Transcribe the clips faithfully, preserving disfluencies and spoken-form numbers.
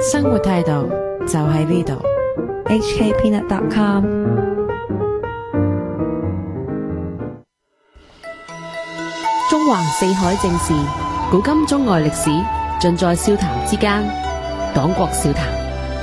生活態度就喺呢度。H K peanut dot com。 中橫四海正事，古今中外歷史，盡在笑談之間。黨國笑談。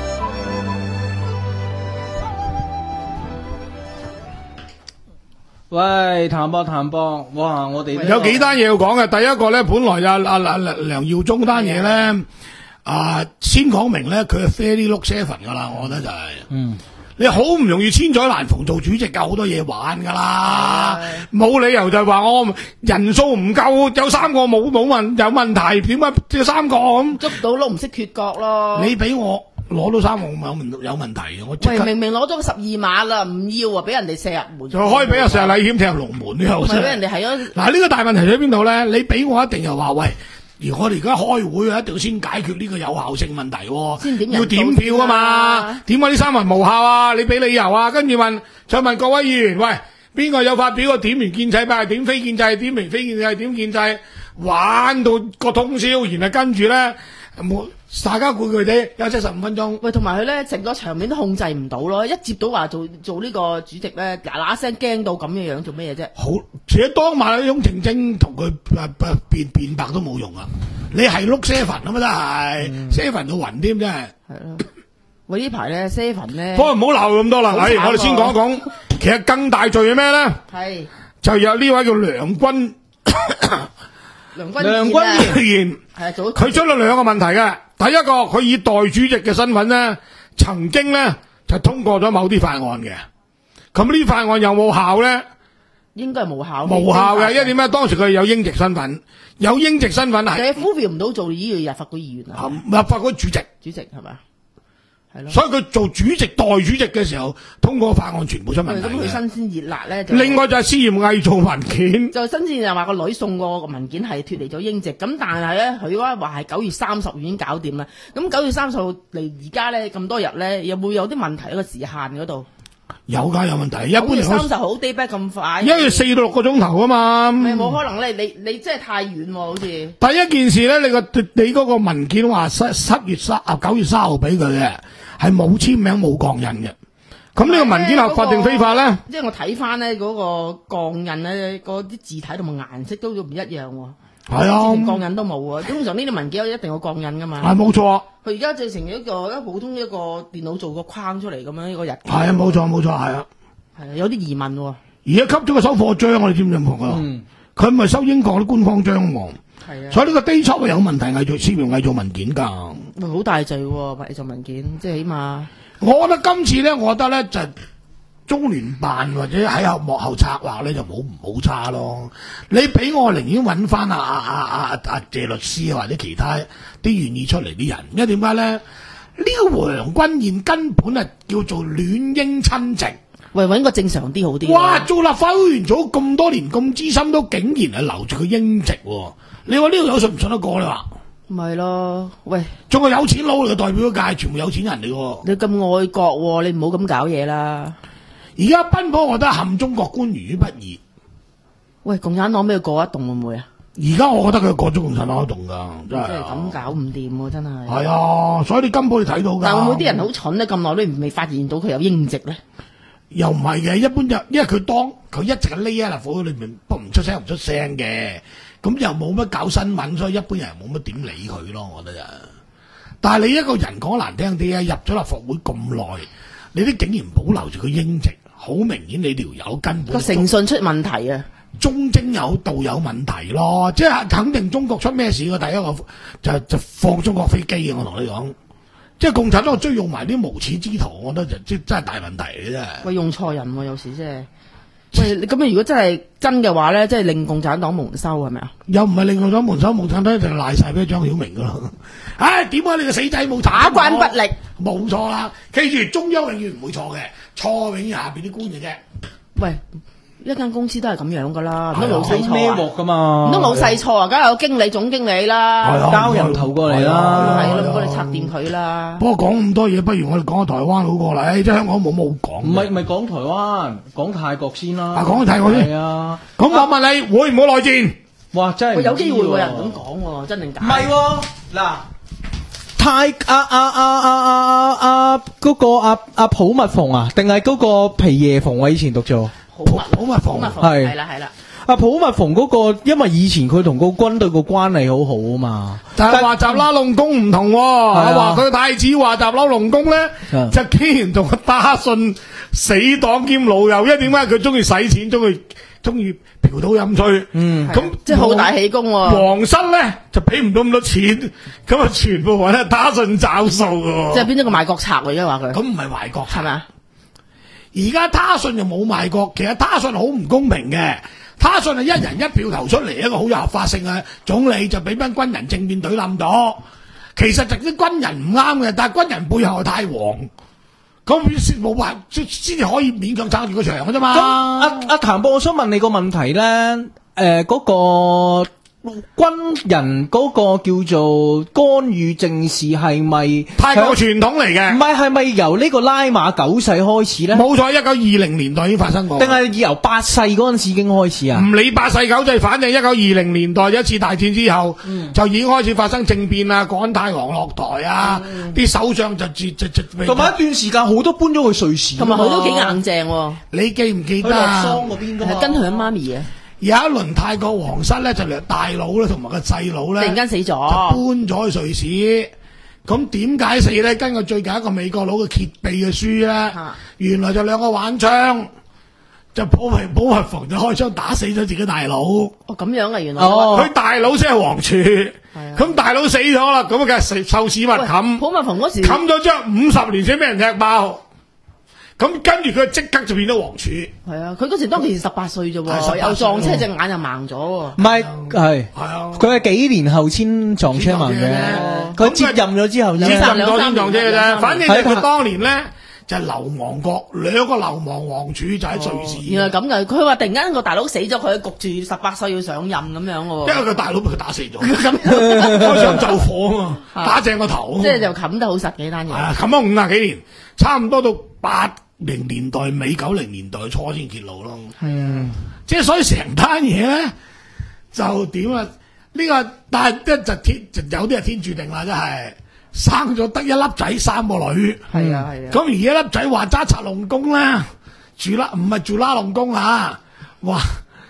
喂，譚博譚博，哇！我哋有幾單嘢要講嘅。第一個咧，本來啊啊啊梁耀忠單嘢咧，啊先講明咧，佢係 fairly look seven 噶啦，我覺得就係、是，嗯，你好唔容易千載難逢做主席，有好多嘢玩噶啦，冇理由就話我人數唔夠，有三個冇冇問有問題，點解即係三個咁捉到碌唔識缺角咯？ 你俾我攞到三個有問有問題嘅，我即刻明明攞咗個十二碼啦，唔要啊，俾人哋射入門， 就可以俾阿石禮謙踢入龍門呢？ 唔係俾人哋係咯。 嗱，呢個大問題喺邊度咧？你俾我一定又話喂。而我哋而家開會啊，一定要先解決呢個有效性問題， 先點要點票啊嘛？點解呢三文無效啊？你俾理由啊？跟住問，再問各位議員，喂，邊個有發表個點完建制派，點非建制，點完非建制，點建制，玩到個通宵，然後跟住咧冇。大家攰攰地休息十五分鐘。 喂，同埋佢咧成個場面都控制唔到咯，一接到話做做呢個主席咧，嗱嗱聲驚到咁嘅樣，做咩嘢啫？ 好，而且當晚呢種靜靜同佢誒誒辯辯白都冇用啊！你係碌 seven 啊嘛，真係 seven 到暈添，真係。係咯。 喂，呢排咧 seven 咧， 不過唔好鬧咁多啦。係，我哋先講一講，其實更大罪係咩咧？係就有呢位叫梁君梁君梁君彥，係佢出咗兩個問題嘅。第一個，佢以代主席嘅身份咧，曾經咧就通過咗某啲法案嘅。咁呢啲法案有冇效咧？ 應該係無效。 無效嘅，因為點解？當時佢有英籍身份，有英籍身份係。 你 fulfill 唔到做議員立法會議員啊？ 立法會主席， 主席係咪？係咯。 所以佢做主席代主席嘅時候，通過法案全部出問題嘅。 咁佢新鮮熱辣咧。 另外就係涉嫌偽造文件。 就新鮮就話個女送個文件係脫離咗英籍，咁但係咧佢話話係九月三十已經搞掂啦。咁九月三十號嚟而家咧咁多日咧，有冇有啲問題喺個時限嗰度？ 有㗎，有問題。一般嚟講， 三十號 day back 咁快， 一月四到六個鐘頭啊嘛。 係冇可能咧，你你真係太遠喎，好似。第一件事咧，你個你嗰個文件話七七月三啊九月三號俾佢嘅，係冇簽名冇鋼印嘅。咁呢個文件合法定非法咧？ 即係我睇翻咧嗰個鋼印咧，嗰啲字體同埋顏色都唔一樣喎。係啊，鋼印都冇啊。通常呢啲文件一定有鋼印噶嘛。 係冇錯。 佢而家就成一個一普通一個電腦做個框出嚟咁樣一個日記。 係啊，冇錯冇錯，係啊。 係啊，有啲疑問喎。 而家吸咗個收貨章，我哋知唔知咁啊？嗯。佢唔係收英國啲官方章喎。係啊。所以呢個 day 輯係有問題，偽造涉嫌偽造文件㗎。好大罪喎，偽造文件，即係起碼。 我覺得今次咧，我覺得咧就中聯辦或者喺後幕後策劃咧就冇唔好差咯。你俾我寧願揾翻阿阿阿阿阿謝律師或者其他啲願意出嚟啲人，因為點解咧？呢、這個梁君彥根本係叫做戀英親殖， 喂，揾個正常啲好啲。 哇！做立法會員做咁多年咁資深，都竟然係留住個英籍喎。你話呢個有信唔信得過？你話？ 咪咯，喂，仲係有錢佬嚟嘅代表界，全部有錢人嚟嘅。 你咁愛國，你唔好咁搞嘢啦。 而家奔波，我覺得陷中國官員於不義。 喂，共產黨咩過一動會唔會啊？ 而家我覺得佢過咗共產黨一動噶，真係。 真係咁搞唔掂喎，真係。 係啊，所以你根本你睇到噶。 但會唔會啲人好蠢咧？咁耐都未發現到佢有英籍咧？ 又唔係嘅，一般就因為佢當佢一直喺匿喺立法會裏面，不唔出聲唔出聲嘅。咁又冇乜搞新聞，所以一般人冇乜點理佢咯，我覺得就。但係你一個人講難聽啲啊，入咗立法會咁耐，你都竟然保留住個英籍，好明顯你條友根本個誠信出問題啊，忠貞有道有問題咯，即係肯定中國出咩事嘅第一個就就放中國飛機嘅，我同你講，即係共產黨追用埋啲無恥之徒，我覺得就即真係大問題嘅啫。喂，用錯人喎，有時即係。喂，你咁樣如果真係真嘅話咧，即係令共產黨蒙羞係咪啊？又唔係令共產黨蒙羞，共產黨一定賴晒俾張曉明噶咯。唉，點解你個死仔冇打關不力？冇錯啦，記住中央永遠唔會錯嘅，錯永遠下邊啲官嘅啫。喂，一間公司都係咁樣噶啦，唔通老細錯啊？孭鑊噶嘛？唔通老細錯啊？梗係有經理、總經理啦，交人頭過嚟啦，係咯，唔該你拆掂佢啦。不過講咁多嘢，不如我哋講下台灣好過啦。即係香港冇冇講。唔係唔係講台灣，講泰國先啦。啊，講泰國先。係啊。咁我問你，會唔會內戰？哇，真係有機會有人咁講喎，真定假？唔係喎，嗱。泰太阿阿阿阿阿阿嗰個阿阿普密蓬啊，定係嗰個皮耶蓬啊？以前讀咗好密普密蓬係係啦係啦。 阿普密蓬嗰個，因為以前佢同個軍隊個關係好好啊嘛。 但係話集拉隆功唔同喎， 係啊話佢太子話集拉隆功咧， 啊就竟然同個打信死黨兼老友，因為點解佢中意使錢，中意中意嫖賭飲吹， 嗯咁即係好大喜功喎。 皇室咧就俾唔到咁多錢，咁啊全部揾阿打信找數㗎喎。 即係變咗個賣國賊嚟嘅話佢， 咁唔係賣國係咪啊？ 而家他信就冇賣國，其實他信好唔公平嘅。他信係一人一票投出嚟，一個好有合法性嘅總理就俾班軍人正面懟冧咗。其實就啲軍人唔啱嘅，但係軍人背後係太皇，咁先冇辦先先至可以勉強撐住個場嘅啫咁嘛。 阿阿譚博，我想問你個問題咧，誒、呃、嗰、個軍人嗰個叫做干預政事係咪泰國傳統嚟唔嘅， 係係咪由呢個拉瑪九世開始咧？ 冇錯，一九二零年代已經發生過。 定係由八世嗰陣時已經開始啊？ 唔理八世九世，反正一九二零年代一次大戰之後， 嗯就已經開始發生政變啊，趕太皇落台啊，啲、首相就就就就同埋一段時間好多搬咗去瑞士， 同埋佢都幾硬正喎， 你記唔記去洛得啊？ 桑嗰邊㗎嘛係跟佢阿媽咪嘅， 有一輪泰國皇室咧就嚟大佬咧同埋個細佬咧， 突然間死咗就搬咗去瑞士。咁點解死咧？根據最近一個美國佬嘅揭秘嘅書咧， 啊原來就兩個玩槍，就保衛保衛房就開槍打死咗自己大佬。 哦咁樣啊，原來哦佢大佬先係皇儲， 啊咁大佬死咗啦，咁啊梗係受受屎物冚， 普密蓬嗰時冚咗之後五十年先俾人踢爆，咁跟住佢即刻就變咗皇儲。 係啊，佢嗰時當其時十八歲啫係喎， 18 又撞車歲隻眼就盲咗喎。 唔係係係啊， 佢係幾年後先撞車盲嘅，佢接任咗之後接啫。 任咗先撞車嘅啫。 兩三年反正就係佢當年咧就係流亡國，兩個流亡皇儲就喺瑞士。 原來咁嘅，佢話突然間個大佬死咗，佢焗住十八歲要上任咁樣因喎。 為佢大佬俾佢打死咗， 咁樣開槍就火啊嘛， 啊打正個頭啊嘛。 即係就冚得好實幾單嘢。 係啊，冚咗五廿幾年，差唔多到八零年代尾九零年代初先揭露咯。 嗯， 即係所以成單嘢咧就點啊？呢、個但係一就天就有啲係天注定啦，真係生咗得一粒仔三個女。 係啊係啊。 咁而一粒仔話揸拆龍宮啦，住啦唔係住拉龍宮啊！哇，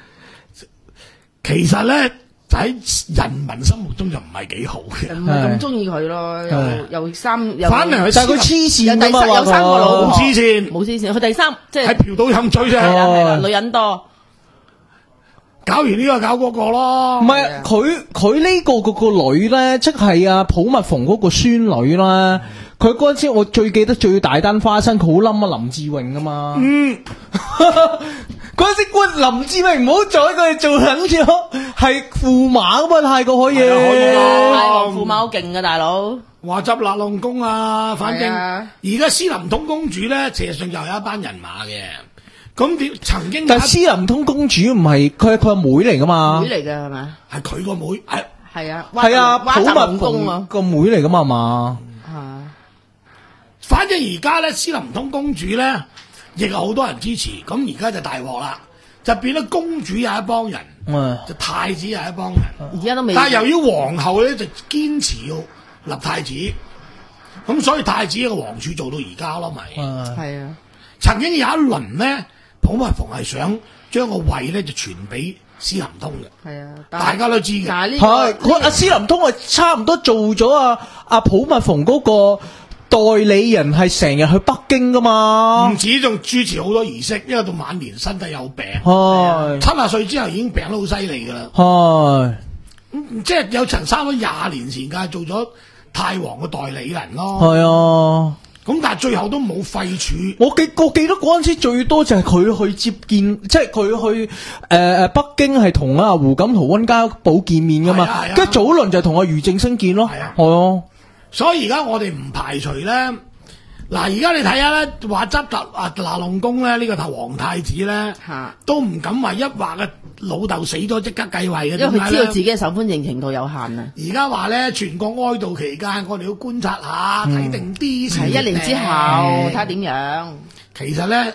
其實咧喺人民心目中就唔係幾好嘅。 唔係咁中意佢咯， 係又又三又反而佢但係佢黐線㗎嘛， 有第三有三個話老婆冇黐線， 冇黐線，佢第三即係係嫖賭飲醉啫。 係啦係啦， 哦女人多。 搞完呢個搞嗰個咯。 唔係佢佢呢個嗰個女咧，即係阿普密蓬嗰個孫女啦。佢嗰陣時我最記得最大單花生，佢好冧啊林志穎啊嘛。 嗯， 嗰陣時官林志穎唔好再佢哋做緊咗，係駙馬噶嘛泰國可以。 係啊可以啊泰國駙馬好勁嘅大佬。 話執勒龍宮啊，反正係啊而家斯林通公主咧，事實上又有一班人馬嘅。咁點曾經有一但係斯林通公主唔係佢係佢阿妹嚟噶嘛？ 妹嚟嘅係咪？ 係佢個妹，係係啊， 係啊， 蛙普密集龍宮蓬啊。 個妹嚟噶嘛係嘛？ 啊反正而家咧斯林通公主咧，亦有好多人支持。咁而家就大鑊啦，就變咗公主有一幫人， 嗯就太子有一幫人。 而家都未。 但係由於皇后咧就堅持要立太子，咁所以太子個皇儲做到而家咯，咪、 嗯係啊， 曾經有一輪咧，普密蓬係想將個位咧就傳俾斯林通嘅， 係啊，但係大家都知嘅。 但係呢係個佢阿斯林通係差唔多做咗啊阿普密蓬嗰個代理人，係成日去北京噶嘛唔。止仲主持好多儀式，因為到晚年身體有病， 係七十歲之後已經病得好犀利噶啦。 係咁即係有層差唔多廿年時間做咗太皇嘅代理人咯。 係啊！ 咁但係最後都冇廢除。 我記我記得嗰陣時最多就係佢去接見，即係佢去誒誒、呃、北京係同阿胡錦濤溫家寶見面噶嘛係啊係啊， 跟住早輪就係同阿俞正聲見咯， 係啊係啊， 所以而家我哋唔排除咧，嗱而家你睇下咧，話執達啊拿龍宮咧，呢、個太皇太子咧， 嚇都唔敢話一話嘅老豆死咗即刻繼位嘅， 因為佢知道自己。 己嘅受歡迎程度有限啊。 而家話咧，全國哀悼期間，我哋要觀察下，睇定啲先。 係一年之後睇下點樣。 其實咧，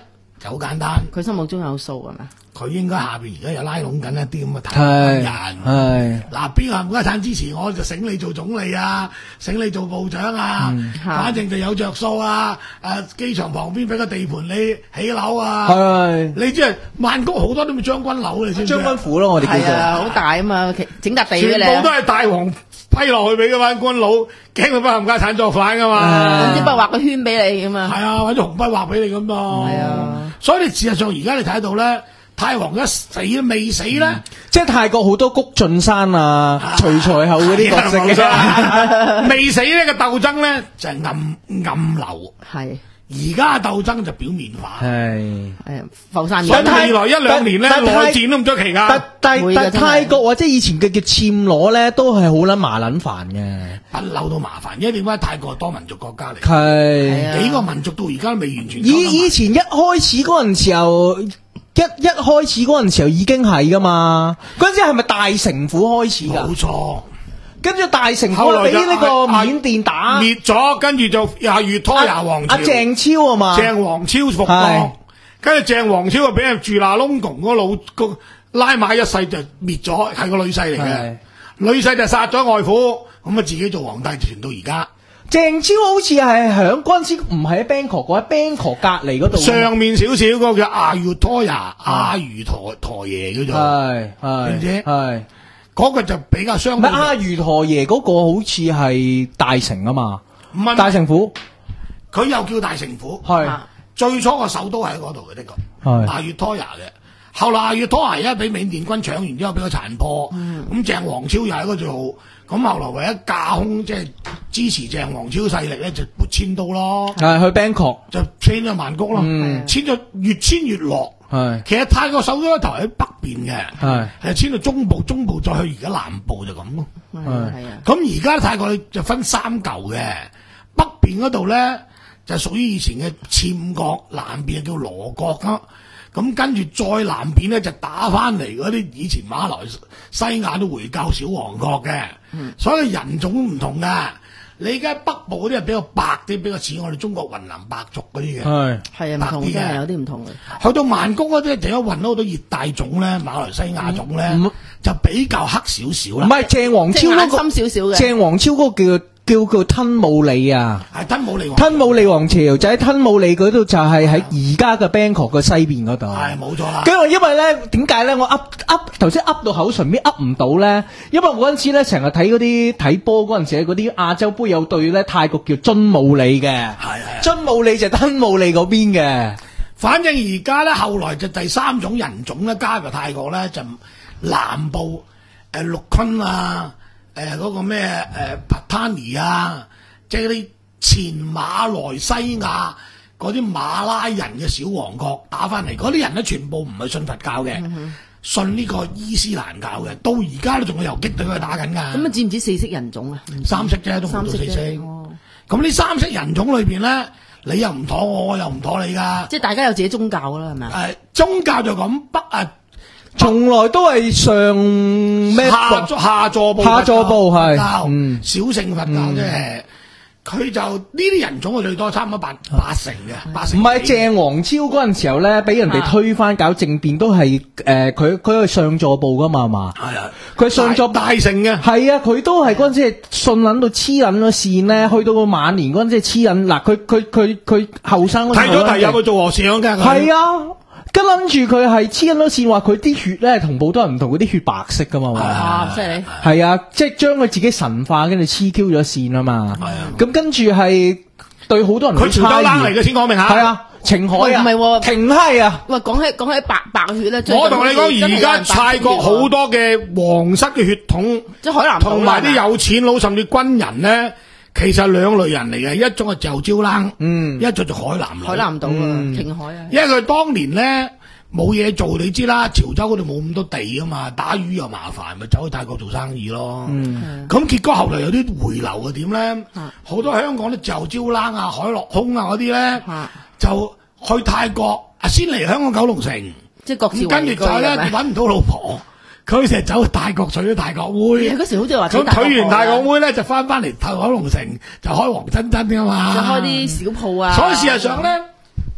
就好簡單。 佢心目中有數係咪？ 佢應該下邊而家有拉攏緊一啲咁嘅太空人。 係嗱，邊個冚家產支持我就醒你做總理啊，醒你做部長啊，反正就有着數啊。誒，機場旁邊俾個地盤你起樓啊。 係你知係曼谷好多都咪將軍樓，你知唔知將軍府咯，我哋叫係啊， 做。 好大啊嘛，其整笪地俾你啊。 全部都係大王批落去俾嗰班官佬，驚佢班冚家產作反噶嘛。 總之不畫個圈俾你咁啊。 係啊，或者紅筆畫俾你咁嘛。 係啊， 所以你事實上而家你睇到咧，泰王一死都未死咧， 即係泰國好多谷俊山啊、徐才厚嗰啲角色嘅， 未死呢個鬥爭咧就係暗暗流。 係而家鬥爭就表面化。 係。 係浮散所以面。 未來一兩年咧，內但但戰都唔出奇但㗎。 但但會㗎真係泰國或者以前嘅叫暹羅咧，都係好撚麻撚煩嘅。 不嬲都麻煩，因為點解泰國係多民族國家嚟？ 係。 啊幾個民族到而家都未完全溝得埋。 以以前一開始嗰陣時候，一一開始嗰陣時候已經係噶嘛。嗰陣時係咪大城府開始㗎？ 冇錯。 跟住大城府俾後來就呢個啊緬甸打滅咗，跟住就又越拖牙王朝。 阿鄭超啊嘛。 鄭王超復係國，跟住鄭王超啊俾人住嗱窿窮嗰老個拉馬一世就滅咗，係個女婿嚟嘅係。 女婿就殺咗外父，咁啊自己做皇帝傳到而家。 鄭超好似係響嗰陣時唔係喺 Bangkok 嗰喺 Bangkok 隔離嗰度。 上面少少嗰個叫阿月拖牙阿如陀陀爺叫做， 係係知唔知係。 嗰個就比較相對。 唔係阿如陀爺嗰個好似係大城啊嘛。 唔係大城府佢又叫大城府， 係啊最初個首都喺嗰度嘅，的確係阿月拖牙嘅。後來阿月拖牙而家俾緬甸軍搶完之後，俾佢殘破。咁鄭王超又喺嗰度，咁後來為咗架空，即係支持鄭王超勢力咧，就搬遷到咯， 係去 Bangkok 就遷咗曼谷咯， 嗯遷咗越遷越落。 係其實泰國首都一頭喺北邊嘅， 係係遷到中部，中部再去而家南部就咁咯。 係啊係啊。 咁而家泰國就分三嚿嘅，北邊嗰度咧就屬於以前嘅暹國，南邊就叫羅國啦。咁跟住再南邊咧就打翻嚟嗰啲以前馬來西亞都回教小王國嘅， 嗯所以人種唔同噶。你而家北部嗰啲係比較白啲，比較似我哋中國雲南白族嗰啲嘅。 係係啊，唔同白啲嘅真係有啲唔同嘅。 去到曼谷嗰啲就一運到好多熱帶種咧，馬來西亞種咧、 嗯就比較黑少少啦。 唔係鄭王超即係眼嗰個深少少嘅。 鄭王超嗰個叫叫叫吞武里啊。 係吞武里王， 吞武里王朝就喺吞武里嗰度，就係喺而家嘅 Bangkok 嘅西邊嗰度。 係冇錯啦。 跟住因為咧，點解咧？我噏噏頭先噏到口唇邊噏唔到咧，因為我嗰陣時咧成日睇嗰啲睇波嗰陣時，嗰啲亞洲杯有隊咧泰國叫津武里嘅， 係係。 津武里就吞武里嗰邊嘅。 反正而家咧，後來就第三種人種咧加入泰國咧，就南部誒陸坤啊，誒、嗰個咩誒帕坦尼啊，即係啲前馬來西亞嗰啲馬拉人嘅小王國打翻嚟，嗰啲人咧全部唔係信佛教嘅，信呢個伊斯蘭教嘅，到而家都仲有游擊隊去打緊㗎。 咁啊，知唔知四色人種啊？ 三色啫，都唔到三色四色。 啫。哦， 咁呢三色人種裏邊咧，你又唔妥我，我又唔妥你㗎。 即係大家有自己宗教啦，係咪啊？ 誒、宗教就咁北啊。 從來都係上咩下下座部下座部係佛教嗯小乘佛教即係佢就呢啲人種係最多差唔多八八成嘅，八成唔係鄭王超嗰陣時候咧，俾人哋推翻搞政變都係誒，佢佢係上座部噶嘛係嘛？ 係啊， 佢上座大大成嘅。 係啊，佢都係嗰陣時係信撚到黐撚咗線咧，去到個晚年嗰陣時黐撚嗱，佢佢佢佢後生嗰陣睇咗題入去做和尚嘅， 係啊。跟諗住佢係黐緊咗線，話佢啲血咧同普通人唔同，嗰啲血白色噶嘛， 啊，犀利！ 係啊，即係將佢自己神化，跟住黐 Q 咗線啊嘛。 係啊， 咁跟住係對好多人佢潮州冷嚟嘅，先講明下。 係啊，情海啊， 唔係喎停閪啊！ 喂，講起講起白白血咧， 我同你講，而家泰國好多嘅皇室嘅血統， 即係海南島同埋啲有錢佬甚至軍人咧，其實兩類人嚟嘅，一種係就招冷， 嗯， 一種就海南佬。 海南島啊， 嗯停海啊。 因為佢當年咧冇嘢做，你知啦，潮州嗰度冇咁多地啊嘛，打魚又麻煩，咪走去泰國做生意咯。 嗯， 咁結果後來有啲回流嘅點咧，好啊多香港啲就招冷啊、海陸空啊嗰啲咧， 啊就去泰國啊，先嚟香港九龍城， 即係各自咁跟住就咧揾唔到老婆，佢成日走去泰國娶咗泰國妹。 嗰時好似話咁娶完泰國妹咧，就翻翻嚟泰九龍城就開黃真真噶嘛， 就開啲小鋪啊。 所以事實上咧，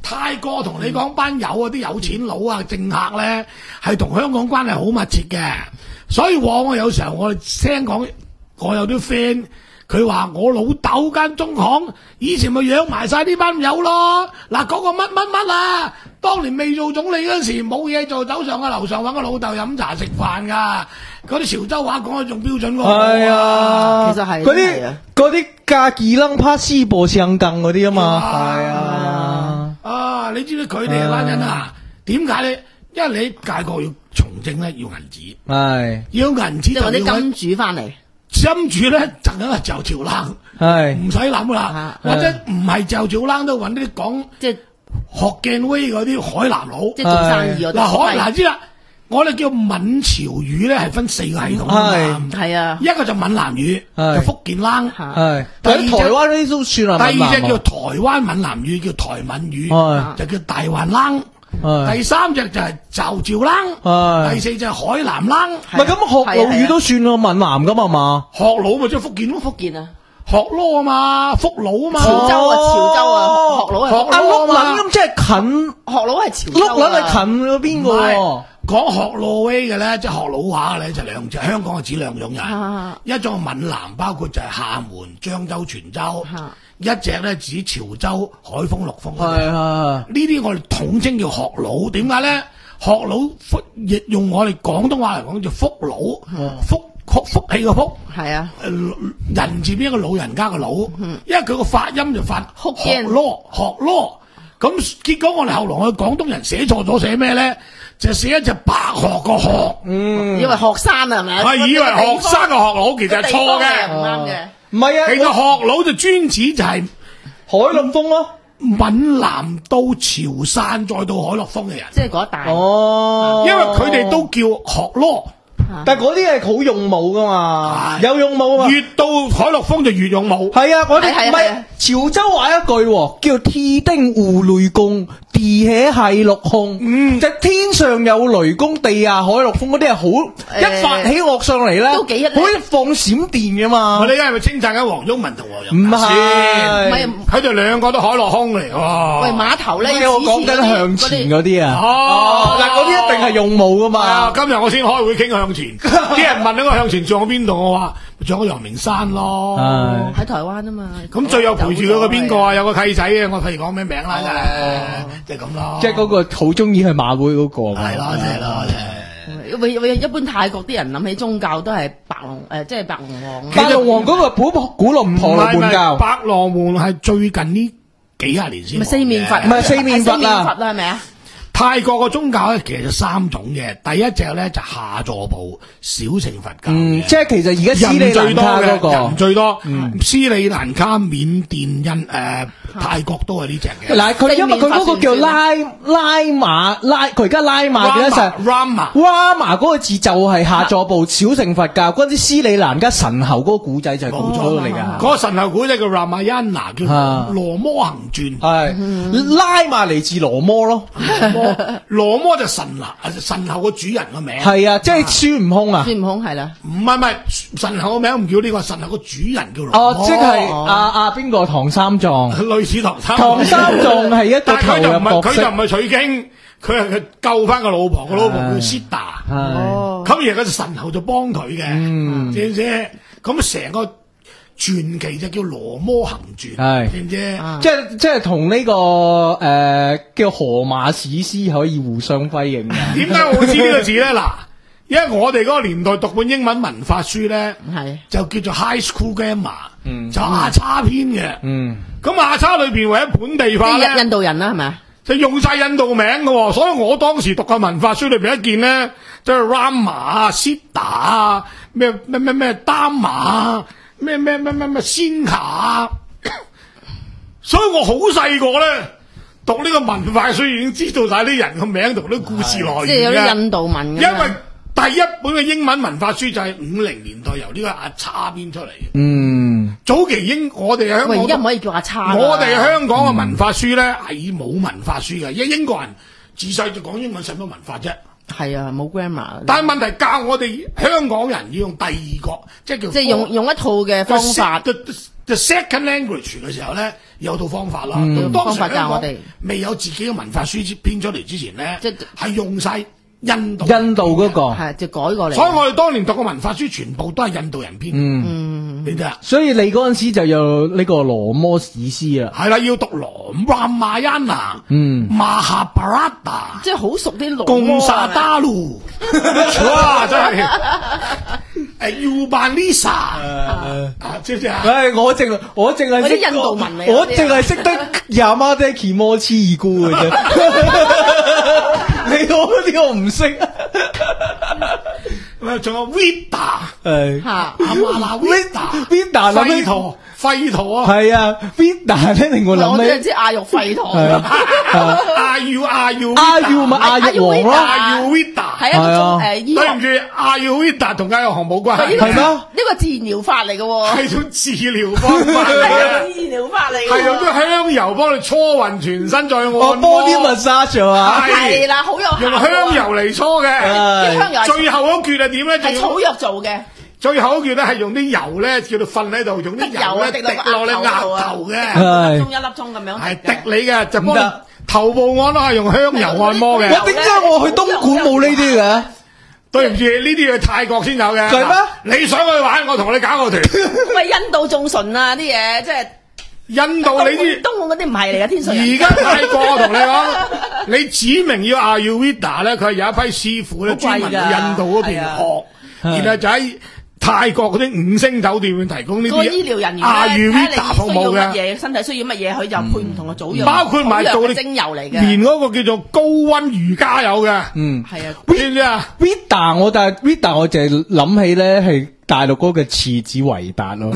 泰國同你講班友啊，啲有錢佬啊、政客咧，係同香港關係好密切嘅，所以往往有時候我哋聽講，我有啲 friend 佢話我老豆間中行以前咪養埋晒呢班友咯，嗱嗰個乜乜乜啊，當年未做總理嗰時冇嘢做，走上個樓上揾個老豆飲茶食飯噶，嗰啲潮州話講得仲標準過我係啊， 其實係嗰真係啊啲嗰啲架二楞趴斯播相更嗰啲啊嘛，係啊。 啊！你知唔知佢哋班人啊？點解咧？因為你介國要從政咧，要銀紙， 係要銀紙即係就要揾啲金主翻嚟。 金主咧，就梗係就潮冷， 係唔使諗啦啊。 或者唔係就潮冷都揾啲講即係學鏡威嗰啲海南佬。 即係做生意嗰啲。 嗱海嗱知啦，我哋叫閩潮語咧，係分四個系統㗎嘛。 係啊， 一個就閩南語， 係就福建冷。 係， 第二隻喺台灣呢啲都算係第二隻叫叫台灣閩南語，叫台閩語， 係就叫大環冷。 係第三隻就係就潮冷， 係第四隻係海南冷。 唔係咁學老語都算咯，閩南噶嘛嘛， 學佬咪即係福建咯， 福建啊， 學佬啊嘛，福佬啊嘛， 潮州啊，潮州啊，學佬係阿碌撚咁即係近， 學佬係潮州啊碌撚係近嗰邊個喎？ 講學挪威嘅咧，即係學老話咧，就兩隻。香港係指兩種人， 啊一種係閩南，包括就係廈門、漳州、泉州； 啊一隻咧指潮州、海豐、陸豐。 係啊， 呢啲我哋統稱叫學佬。點解咧？學佬福亦用我哋廣東話嚟講叫福佬，福福福氣嘅福。 係啊， 誒人字邊一個老人家嘅老，因為佢個發音就發福學咯學咯，咁結果我哋後來我哋廣東人寫錯咗，寫咩咧？就寫一隻白學個學， 嗯， 以為學生啊係咪？ 係以為學生嘅學佬，其實係錯嘅。 唔啱嘅。 唔係啊， 其實學佬就專指就係海陸豐咯， 閩南到潮汕再到海陸豐嘅人， 即係嗰一帶。 哦， 因為佢哋都叫學咯。 但係嗰啲係好用武噶嘛，有用武啊嘛。 越到海陸豐就越用武。 係啊，我哋唔係係係係潮州話一句喎叫鐵丁互雷公，地起係陸空。 嗯就天上有雷公，地下海陸豐嗰啲係好一發起惡上嚟咧， 都幾一好似放閃電噶嘛。 我哋而家係咪稱讚緊黃毓民同黃唔任達係先？ 唔係佢哋兩個都海陸空嚟喎。 喂，碼頭咧， 我講緊向前嗰啲啊。 哦嗱，嗰啲一定係用武噶係啊！ 嘛。 今日我先開會傾向前，啲人問我向前撞喺邊度，我話撞喺陽明山咯。 係喺台灣啊嘛。 咁最有陪住佢個邊個啊？有個契仔嘅，我費事講咩名啦，真係即係咁咯。 即係嗰個好中意去馬會嗰個。 係咯，即係咯，即係。 喂喂，一般泰國啲人諗起宗教都係白龍誒，即係白龍王。 白龍王嗰個古古龍婆羅門教， 白羅門係最近呢幾廿年先。 咪四面佛， 唔係四面佛啊四面佛啦，係咪啊？ 泰國個宗教咧，其實有三種嘅。第一隻咧就下座部小乘佛教嗯， 嘅， 即係其實而家斯里人最多蘭卡嗰嘅，人個。 最多。斯里蘭卡、緬甸、印誒泰國都係呢隻嘅。 嗱，佢因為佢嗰個叫拉拉馬拉，佢而家拉馬嘅時候 Rama Rama 嗰個字就係下座部小乘佛教，嗰啲斯里蘭卡神猴嗰個古仔就係嗰度嚟嗰㗎。 個神猴古仔叫 Ramayana，叫啊 《羅摩行傳》。 係拉馬嚟自羅摩咯， 羅摩就神啦，神猴個主人個名。 係啊，即係孫悟空啊。 孫悟空係啦。 唔係唔係，神猴個名唔叫呢個，神猴個主人叫羅摩。 哦，即係阿阿邊個唐三藏。 類似唐三唐三藏係一個但係佢就唔係投入角色佢就唔係取經，佢係佢救翻個老婆，個老婆叫 Sita。 係哦。 咁而家個神猴就幫佢嘅， 嗯知唔知？咁成個傳奇就叫《羅摩行傳》， 係知唔知？ 啊即係即係同呢個誒叫荷馬史詩可以互相輝映嘅。 點解我會知呢個字咧？嗱，因為我哋嗰個年代讀本英文文法書咧， 係就叫做 High School Grammar， 嗯就亞叉篇嘅。 嗯， 咁亞叉裏邊為咗本地化咧即係，印度人啦，係咪啊？ 就用晒印度名嘅喎，所以我當時讀嘅文法書裏邊一見咧，即係 Rama 啊、Sita 啊、咩咩咩咩 Dharma 啊、咩咩咩咩咩 Sinha 啊，所以我好細個咧讀呢個文法書已經知道晒啲人嘅名同啲故事來即係有源嘅， 啲印度文㗎嘛。 因為第一本嘅英文文法書就係五零年代由呢個阿叉編出嚟嘅。 嗯， 早期英我哋喺香喂，而家唔港， 可以叫阿叉㗎。 我哋香港嘅文法書咧係冇文法書嘅，因為英國人自細就講英文，使乜文法啫？ 係啊，冇 grammar。 但係問題教我哋香港人要用第二個，即係叫即係用用一套嘅方法。 the 就 second language 嘅時候咧，有套方法啦。 嗯咁當時方法教香港我哋未有自己嘅文化書編出嚟之前咧， 即係用晒印度印度嗰個， 係就改過嚟。 所以我哋當年讀嘅文化書全部都係印度人編。 嗯， 你睇下， 所以你嗰陣時就有呢個羅摩史詩啦。 係啦，要讀羅 Ramayana、 嗯 Mahabharata、 即係好熟啲羅共沙摩啊打路，哇！真係誒 Ubanisa 啊，知唔知啊？ 唉，我淨我淨係識嗰啲印度文嚟嘅我淨係識得 Yamadaki 摩黐二姑嘅啫。你我嗰啲我唔識。 咁啊，仲有 Vita 係嚇阿馬拉 Vita Vita 諗起廢陀廢陀啊！ 係啊 Vita 咧令我我只係諗起知亞玉廢堂。 係啊阿 U 阿 U 阿 U 咪阿玉王咯， 阿 U Vita 係一個係啊種誒醫學對唔住，阿 U Vita 同阿玉行冇關係， 呢個係咩呢個自然療法嚟嘅喎， 係種治療方法嚟係嘅， 啊，自然療法嚟嘅喎。 係用啲香油幫你搓勻全身再按摩。 我 body massage 啊， 係啦，好有效用喎。 香油嚟搓嘅， 啲香油係最後嗰橛係點咧？就係草用藥做嘅， 最後嗰橛咧係用啲油咧，叫做瞓喺度，用啲滴油油咧啊滴落滴落你額頭額嘅， 係一粒鐘一粒鐘咁樣係滴嘅滴你嘅，就幫你唔得頭部按都係用香油按摩嘅。 我點解我去東莞冇呢啲嘅？ 對唔住，呢啲要泰國先有嘅。 係咩？你想去玩，我同你搞個團。 喂，印度仲純啊啲嘢，即係印度你知。 東莞嗰啲唔係嚟嘅天水人。 而家泰國我同你講，你指明要阿 U Vida 咧，佢係有一批師傅咧， 好貴㗎專門去印度嗰邊係啊學，然後就喺泰國嗰啲五星酒店會提供呢個醫療啲人員阿 U 咧，睇 Vida 服下你需要務嘅， 乜嘢，身體需要乜嘢，佢就配唔同嘅組藥， 包括埋做好藥你嘅精油嚟嘅。 連嗰個叫做高溫瑜伽有嘅， 嗯係啊， 知唔知啊？ ，Vita 我但係 Vita 我淨係諗起咧係大陸嗰個廁紙維達咯。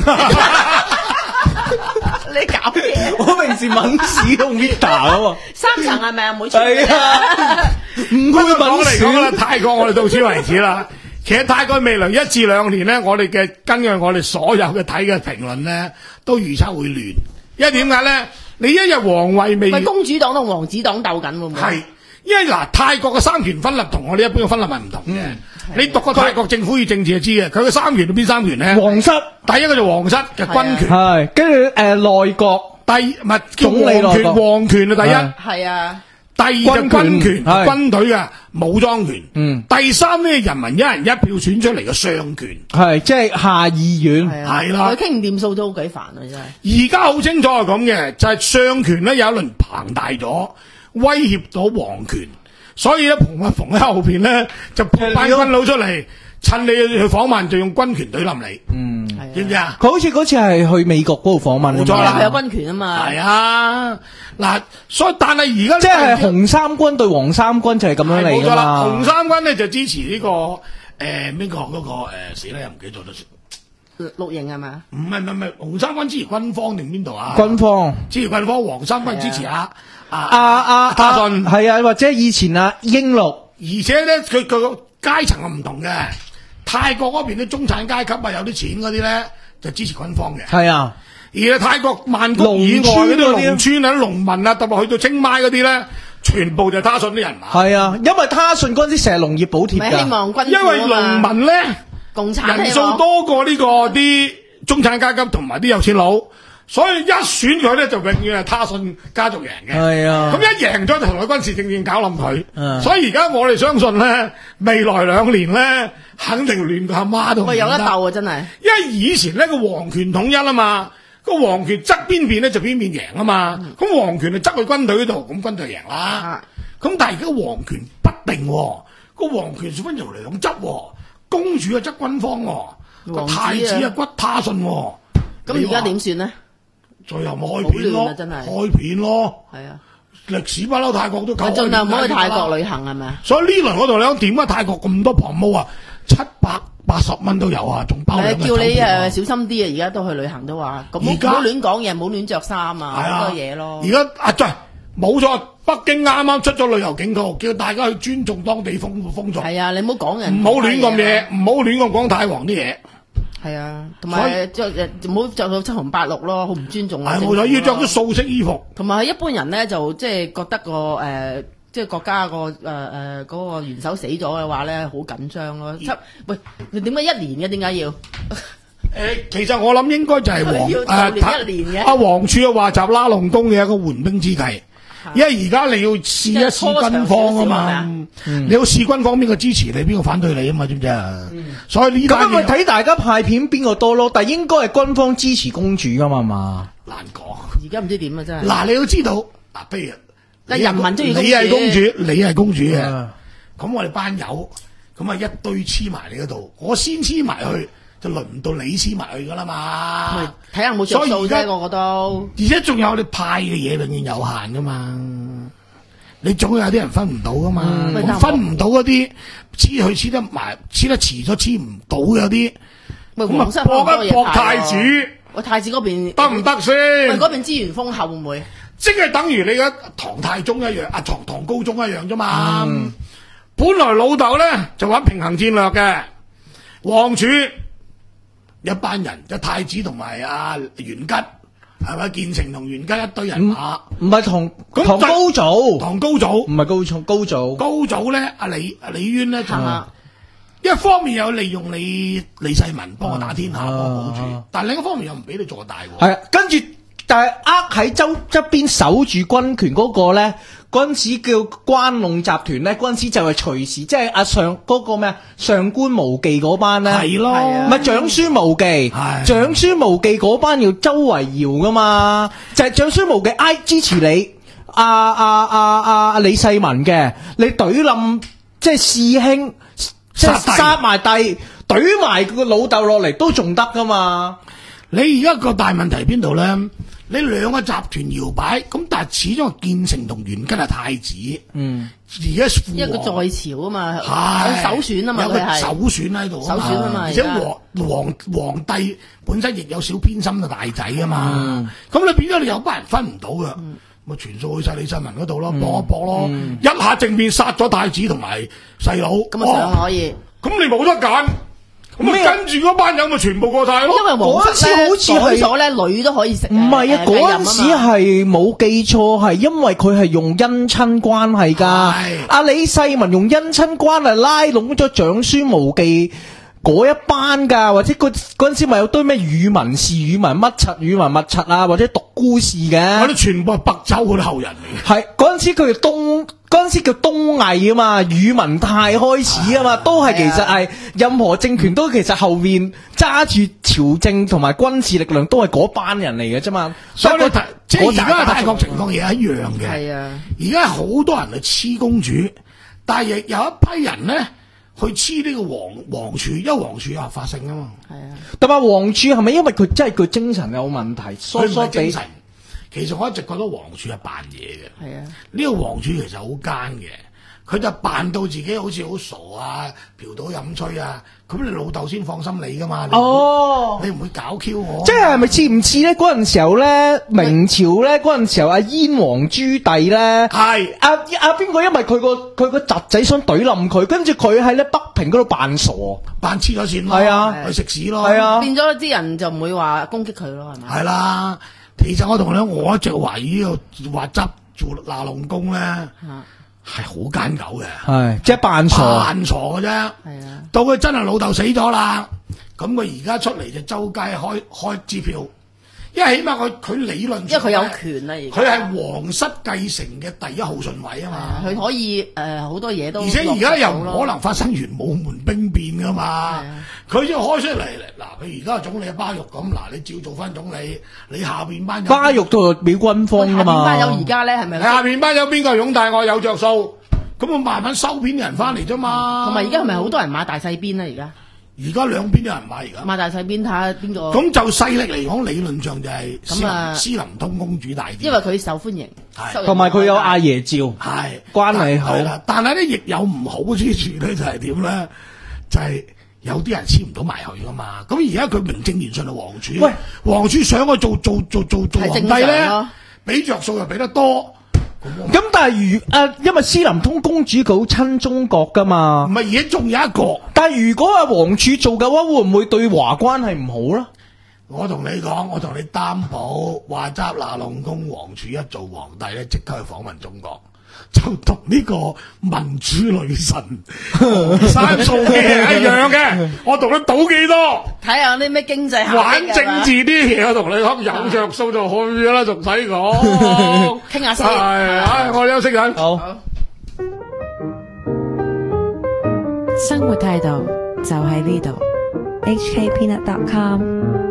你搞嘢。 我平時抿屎用 Vita 啊嘛。 三層係咪啊？每層係啊，唔不過會抿講嚟講啦， 屎。 泰國我哋到此為止啦。其實泰國未來一至兩年咧，我哋嘅根據我哋所有嘅睇嘅評論咧，都預測會亂。因為點解咧？你一日皇位未咪公主黨同王子黨鬥緊會唔會？ 係，因為嗱泰國嘅三權分立同我哋一般嘅分立係唔同嘅。你讀過泰國政府與政治就知嘅，佢嘅三權係邊三權咧？ 皇室第一個就皇室嘅軍權， 係，跟住誒內閣第唔係叫總理皇權， 內閣皇權啊第一。 係係啊， 第二就軍權， 係軍隊嘅武裝權。 嗯， 第三呢，人民一人一票選出嚟嘅相權。 係即係下議院。 係啊， 係啦佢傾唔掂數都好鬼煩啊！真係。 而家好清楚係咁嘅，就係、相權咧有一輪龐大咗，威脅到皇權，所以咧彭麥馮喺後邊咧就派班軍佬出嚟，趁你去訪問就用軍權對冧你， 嗯， 知唔知啊？ 佢好似嗰次係去美國嗰度訪問啊嘛， 冇錯啦佢有軍權啊嘛。 係啊，嗱，所以但係而家即係紅三軍對黃三軍就係咁樣嚟㗎冇錯啦， 嘛。 紅三軍咧就支持呢、個誒邊個嗰個誒死啦又唔記得咗啦。 綠營係嘛？ 唔係唔係唔係，紅三軍支持軍方定邊度啊？ 軍方支持軍方，黃三軍支持啊啊！ 啊啊他信係啊，或者以前啊英祿而且咧，佢佢個階層係唔同嘅。泰國嗰邊啲中產階級啊，有啲錢嗰啲咧就支持軍方嘅。 係啊， 而係泰國曼谷以外嗰啲農村嗰啲農村啊、啲農民啊，特別去到清邁嗰啲咧，全部就係他信啲人馬。 係啊，因為他信嗰陣時成日農業補貼咪希㗎。 望軍因為農民咧共產人數多過呢個啲中產階級同埋啲有錢佬，所以一選佢咧就永遠係他信家族贏嘅。 係啊咁一贏咗就同佢軍事政治搞冧佢。 嗯所以而家我哋相信咧，未來兩年咧肯定亂個阿媽都唔喂有得得鬥啊！真係。 因為以前咧個皇權統一啊嘛，個皇權側邊邊咧就邊邊贏啊嘛，咁、皇權就側去軍隊嗰度，咁軍隊贏啦啊。 咁但係而家皇權不定、喎，個皇權分由兩側、喎，公主啊側軍方、喎，個王子啊太子啊骨他信、喎。 咁而家點算咧？ 最後咪開片好亂咯啊真係， 開片咯。 係啊， 歷史不嬲泰國都夠開我盡量唔好去泰國啦。 旅行係咪啊？ 所以呢輪我同你講點解泰國咁多旁毛啊？七百八十蚊都有啊，仲包係啊兩日叫你酒店啊誒小心啲啊！而家都去旅行都話，咁唔而家好亂講嘢，唔好亂着衫啊， 係啊好多嘢咯。 而家啊，真係冇錯，北京啱啱出咗旅遊警告，叫大家去尊重當地風風俗， 係啊，你唔好講人， 唔好亂咁嘢，唔好亂咁講太皇啲嘢。 係啊，同所以埋着誒唔好着到七紅八綠咯，好唔尊重啊。 係冇錯，要着啲素色衣服。 同埋一般人咧就即係覺得個誒、呃，即係國家個誒誒嗰個元首死咗嘅話咧，好緊張咯。七喂，你點解一年嘅？點解要？ 誒，其實我諗應該就係要皇就年一年嘅阿皇儲嘅話集拉龍宮嘅一個緩兵之計，因為而家你要試一試軍方啊嘛，你要試軍方邊個支持你，邊個反對你啊嘛，知唔知啊？所以呢咁咪單嘢睇大家派片邊個多咯，但係應該係軍方支持公主噶嘛嘛。 難講。 而家唔知點啊，真係。 嗱，你要知道，嗱，譬如但係人民中意公主你係公主，你係公主嘅， 啊咁我哋班友咁啊一堆黐埋你嗰度，我先黐埋去，就輪唔到你黐埋去噶啦嘛。 咪睇下有冇着數所以而家啫，個個都。 而且仲有你派嘅嘢永遠有限噶嘛，你總有啲人分唔到噶嘛， 嗯咁分唔到嗰啲黐佢黐得埋，黐得遲咗黐唔到嘅有啲， 喂， 咁皇室啊搏可能多嘢一搏派喎太子喂，太子嗰邊得唔得喂， 先？ 嗰邊資源豐厚會唔會？ 即係等於你嘅唐太宗一樣，啊唐唐高宗一樣啫嘛。 嗯本來老豆咧就玩平衡戰略嘅，皇儲一班人，就太子同埋阿袁吉，係咪建成同袁吉一堆人唔馬， 唔係唐咁唐高祖， 唐高祖唔係高祖高祖。 高祖咧，阿李阿李淵咧就啊一方面有利用你李世民幫我打天下，幫我保住啊， 但另一方面又唔俾你做大喎。 係啊，跟住但係呃喺周側邊守住軍權嗰個咧，嗰陣時叫關弄集團咧，嗰陣時就係隨時即係阿上嗰個咩啊上官無忌嗰班咧， 係咯， 係啊唔係長孫無忌， 係長孫無忌嗰班要周圍搖噶嘛，就係長孫無忌挨支持你，阿阿阿阿李世民嘅，你懟冧即係師兄，即係殺弟殺埋弟，懟埋個老豆落嚟都仲得噶嘛。 你而家個大問題邊度咧？你兩個集團搖擺，咁但係始終建成同袁吉係太子， 嗯， 而家父因為佢皇在朝啊嘛， 係有首選啊嘛， 有個佢係首選喺度啊首選啊嘛而且而家皇皇皇帝本身亦有小偏心嘅大仔啊嗯嘛，咁你變咗你有班人分唔到嘅，咪全數去晒李世民嗰度咯，搏一搏咯，一下正面殺咗太子同埋細佬， 咁啊上可以。 咁你冇得揀，咁咩啊跟住嗰班友咪全部過晒咯。 因為皇室嗰陣時好似係改咗咧，女都可以食。 唔係啊， 誒嗰陣時繼任啊嘛係冇記錯，係因為佢係用姻親關係㗎。 係阿李世民用姻親關係拉攏咗長孫無忌嗰一班㗎，或者嗰嗰陣時咪有堆咩宇文氏、宇文乜柒、宇文乜柒啊，或者獨孤氏嗰嘅。 啲全部係北周嗰啲後人嚟嘅。 係嗰陣時佢哋東嗰陣時叫東魏啊嘛，宇文泰開始啊嘛，都係其實係任何政權都其實後面揸住朝政同埋軍事力量都係嗰班人嚟嘅啫嘛。 所以你嗰睇即係而家嘅泰嗰國情況亦係一樣嘅。 係啊， 而家好多人去黐公主，但係亦有一批人咧去黐呢個皇皇儲，因為皇儲有合法性啊嘛。 係啊， 同埋皇儲係咪因為佢真係佢精神有問題，疏佢唔疏地係精神，其實我一直覺得皇儲係扮嘢嘅。 係啊， 呢個皇儲其實好奸嘅，佢就扮到自己好似好傻啊，嫖賭飲吹啊，咁你老豆先放心你噶嘛。你唔會哦， 你唔會搞 Q 我。 即係咪似唔似咧？嗰陣時候咧，明朝咧嗰陣時候，阿燕王朱棣咧， 係阿阿邊個？因為佢個佢個侄仔想懟冧佢，跟住佢喺咧北平嗰度扮傻， 扮黐咗線咯， 係啊去食屎咯， 係啊變咗啲人就唔會話攻擊佢咯，係咪？ 係啦。其實我同你講，我一直懷疑呢個話執做納龍宮咧啊係好奸狗嘅， 係即係扮傻。 扮傻嘅啫。 係啊， 到佢真係老豆死咗啦，咁佢而家出嚟就周街開開支票，因為起碼佢佢理論上因為佢有權啊，而家佢係皇室繼承嘅第一號順位啊嘛。 啊佢可以誒好多嘢都而且而家又唔可能能發生元武門兵變噶嘛係啊， 佢就開出嚟嗱，佢而家總理係巴育咁，嗱你照做翻總理，你下邊班友巴育都係表軍方噶嘛。 班友而家咧係咪你？下邊班有邊個擁戴我有着數，咁我慢慢收編人翻嚟啫嘛。 同埋而家係咪好多人買大細邊咧？而家而家兩邊有人買而家。 買大細邊睇下邊個？ 咁就勢力嚟講，理論上就係斯咁啊林斯林通公主大啲， 因為佢受歡迎， 係收人同埋佢有阿爺照， 係關係好係啦。但係咧，亦有唔好之處咧，就係點咧？就係、有啲人簽唔到埋去噶嘛。咁而家佢名正言順係皇儲， 喂， 皇儲想去做做做做做皇帝係正常咧咯， 俾着數又俾得多。 咁但係如誒，因為斯林通公主佢好親中國噶唔嘛。 係而家仲有一個， 但係如果係皇儲做嘅話，會唔會對華關係唔好咧？ 我同你講，我同你擔保，話齋那龍宮皇儲一做皇帝咧，即刻去訪問中國。 就同呢個民主女神生數嘅一樣嘅，我同佢賭幾多？ 睇下啲咩經濟效益玩啊政治啲嘢，我同你講有着數就去啦，仲使講？ 傾下先。 係，唉，我休息緊。 好。 好生活態度就喺呢度。 h k peanut dot com